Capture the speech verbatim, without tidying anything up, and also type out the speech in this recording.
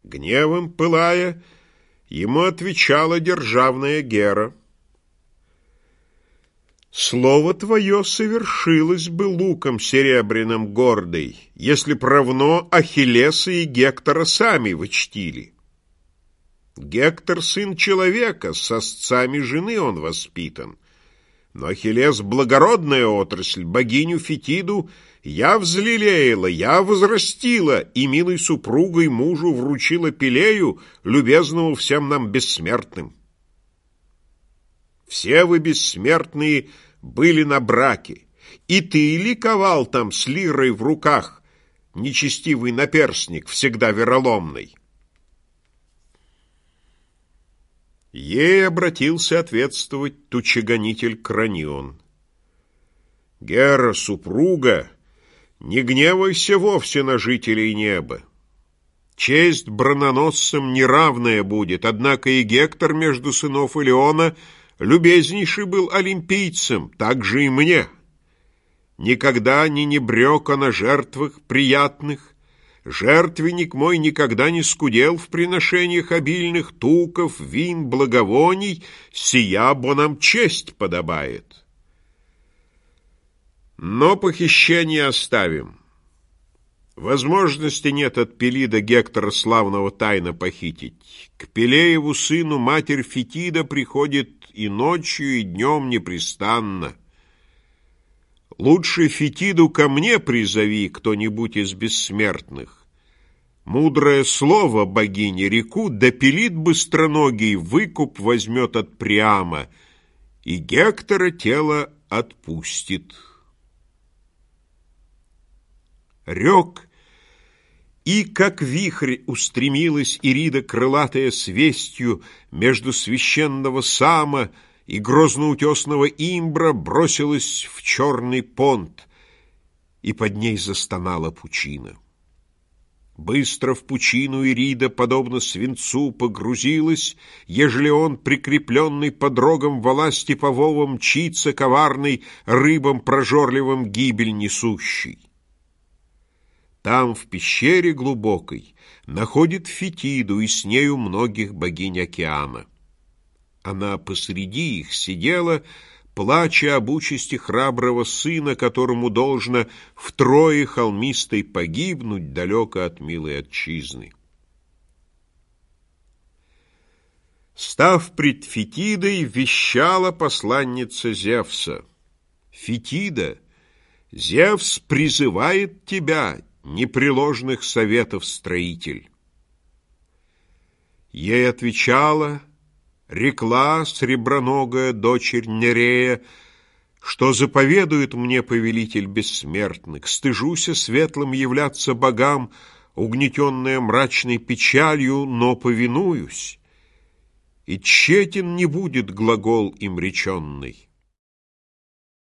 Гневом пылая, ему отвечала державная Гера: «Слово твое совершилось бы луком серебряным гордый, если б равно Ахиллеса и Гектора сами вы чтили. Гектор — сын человека, с сосцами жены он воспитан. Но Ахиллес — благородная отрасль, богиню Фетиду я взлелеяла, я возрастила, и милой супругой мужу вручила Пелею, любезному всем нам бессмертным. Все вы, бессмертные, были на браке, и ты ликовал там с лирой в руках, нечестивый наперстник, всегда вероломный». Ей обратился ответствовать тучегонитель Кранион: «Гера, супруга, не гневайся вовсе на жителей неба. Честь броненосцам неравная будет, однако и Гектор между сынов Илеона любезнейший был олимпийцем, так же и мне. Никогда не небрек он о жертвах приятных. Жертвенник мой никогда не скудел в приношениях обильных туков, вин, благовоний, сия бо нам честь подобает. Но похищение оставим. Возможности нет от Пелида Гектора славного тайно похитить. К Пелееву сыну матерь Фетида приходит и ночью, и днем непрестанно. Лучше Фетиду ко мне призови кто-нибудь из бессмертных. Мудрое слово богини реку, да Пелид быстроногий выкуп возьмет от Приама, и Гектора тело отпустит». Рек, и как вихрь устремилась Ирида крылатая с вестью между священного Сама и грозноутесного Имбра, бросилась в черный понт, и под ней застонала пучина. Быстро в пучину Ирида, подобно свинцу, погрузилась, ежели он, прикрепленный под рогом вала степового, мчится коварный, рыбам прожорливым гибель несущий. Там, в пещере глубокой, находит Фетиду и с нею многих богинь океана. Она посреди их сидела, плача об участи храброго сына, которому должно втрое холмистой погибнуть далеко от милой отчизны. Став пред Фетидой, вещала посланница Зевса: «Фетида, Зевс призывает тебя, непреложных советов строитель». Ей отвечала, рекла среброногая дочерь Нерея: «Что заповедует мне повелитель бессмертных? Стыжуся светлым являться богам, угнетенная мрачной печалью, но повинуюсь, и тщетен не будет глагол им реченный.